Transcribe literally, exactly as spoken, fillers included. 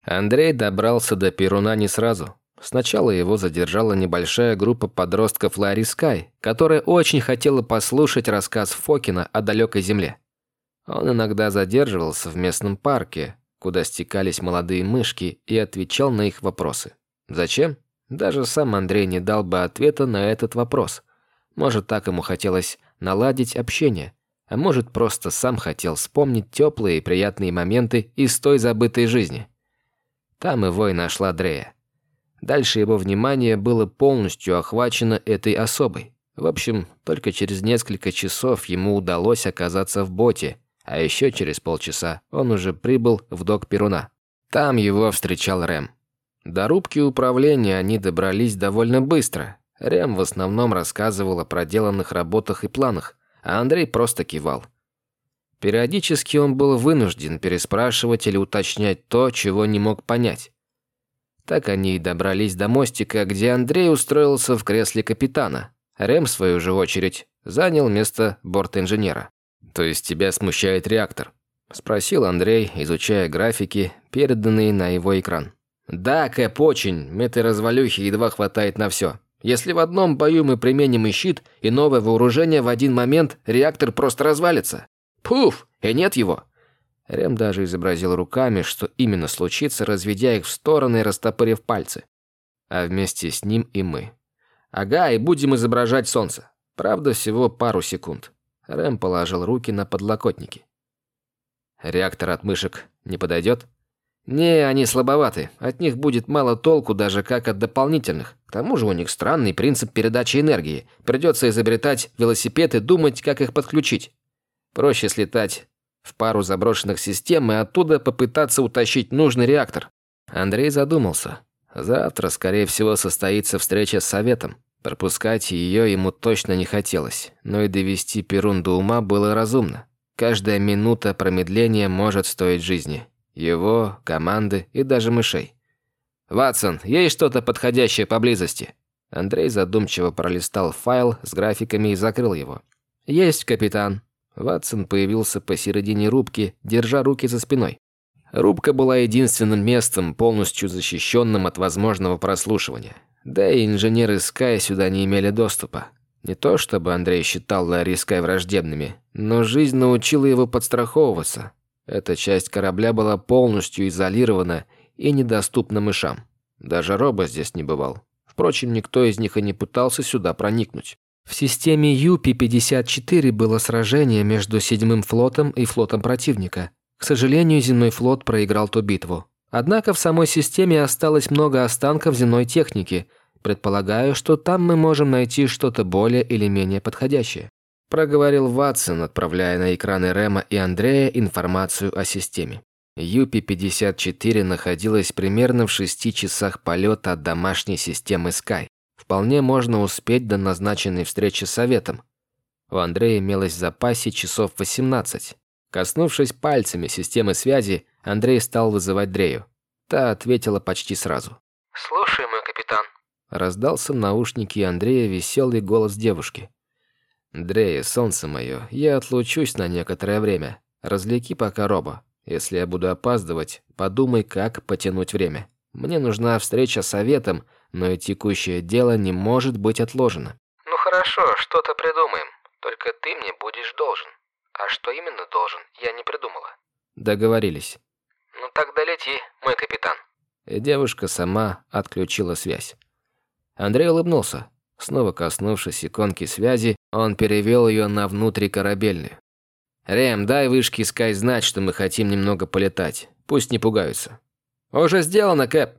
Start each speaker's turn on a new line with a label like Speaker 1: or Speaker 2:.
Speaker 1: Андрей добрался до Перуна не сразу. Сначала его задержала небольшая группа подростков Ларри Скай, которая очень хотела послушать рассказ Фокина о далекой земле. Он иногда задерживался в местном парке, куда стекались молодые мышки, и отвечал на их вопросы. Зачем? Даже сам Андрей не дал бы ответа на этот вопрос. Может, так ему хотелось наладить общение, а может, просто сам хотел вспомнить теплые и приятные моменты из той забытой жизни. Там его и нашла Дрея. Дальше его внимание было полностью охвачено этой особой. В общем, только через несколько часов ему удалось оказаться в боте, а еще через полчаса он уже прибыл в док Перуна. Там его встречал Рэм. До рубки управления они добрались довольно быстро. Рэм в основном рассказывал о проделанных работах и планах, а Андрей просто кивал. Периодически он был вынужден переспрашивать или уточнять то, чего не мог понять. Так они и добрались до мостика, где Андрей устроился в кресле капитана. Рэм, в свою же очередь, занял место бортинженера. «То есть тебя смущает реактор?» – спросил Андрей, изучая графики, переданные на его экран. «Да, Кэп, очень. Этой развалюхи едва хватает на все. Если в одном бою мы применим и щит, и новое вооружение в один момент, реактор просто развалится. Пуф! И нет его!» Рэм даже изобразил руками, что именно случится, разведя их в стороны и растопырив пальцы. А вместе с ним и мы. «Ага, и будем изображать солнце. Правда, всего пару секунд». Рэм положил руки на подлокотники. «Реактор от мышек не подойдет?» «Не, они слабоваты. От них будет мало толку, даже как от дополнительных. К тому же у них странный принцип передачи энергии. Придется изобретать велосипед и думать, как их подключить. Проще слетать в пару заброшенных систем и оттуда попытаться утащить нужный реактор». Андрей задумался. Завтра, скорее всего, состоится встреча с Советом. Пропускать ее ему точно не хотелось, но и довести Перун до ума было разумно. Каждая минута промедления может стоить жизни. Его, команды и даже мышей. «Ватсон, есть что-то подходящее поблизости?» Андрей задумчиво пролистал файл с графиками и закрыл его. «Есть, капитан». Ватсон появился посередине рубки, держа руки за спиной. Рубка была единственным местом, полностью защищенным от возможного прослушивания. Да и инженеры Скай сюда не имели доступа. Не то чтобы Андрей считал Ларри Скай враждебными, но жизнь научила его подстраховываться. Эта часть корабля была полностью изолирована и недоступна мышам. Даже Робо здесь не бывал. Впрочем, никто из них и не пытался сюда проникнуть. В системе Ю Пи пятьдесят четыре было сражение между седьмым флотом и флотом противника. К сожалению, земной флот проиграл ту битву. Однако в самой системе осталось много останков земной техники. Предполагаю, что там мы можем найти что-то более или менее подходящее. Проговорил Ватсон, отправляя на экраны Рэма и Андрея информацию о системе. Ю Пи пятьдесят четыре находилась примерно в шести часах полета от домашней системы Скай. Вполне можно успеть до назначенной встречи с Советом. У Андрея имелось в запасе часов восемнадцать. Коснувшись пальцами системы связи, Андрей стал вызывать Дрею. Та ответила почти сразу.
Speaker 2: «Слушай, мой капитан».
Speaker 1: Раздался в наушнике Андрея веселый голос девушки. «Дрея, солнце мое, я отлучусь на некоторое время. Развлеки пока Робо. Если я буду опаздывать, подумай, как потянуть время. Мне нужна встреча с Советом, но и текущее дело не может быть отложено».
Speaker 2: «Ну хорошо, что-то придумаем. Только ты мне будешь должен. А что именно должен, я не придумала».
Speaker 1: Договорились.
Speaker 2: «Ну тогда лети, мой капитан».
Speaker 1: И девушка сама отключила связь. Андрей улыбнулся. Снова коснувшись иконки связи, он перевел ее на внутрикорабельную. «Рэм, дай вышке Скай знать, что мы хотим немного полетать. Пусть не пугаются». «Уже сделано, Кэп».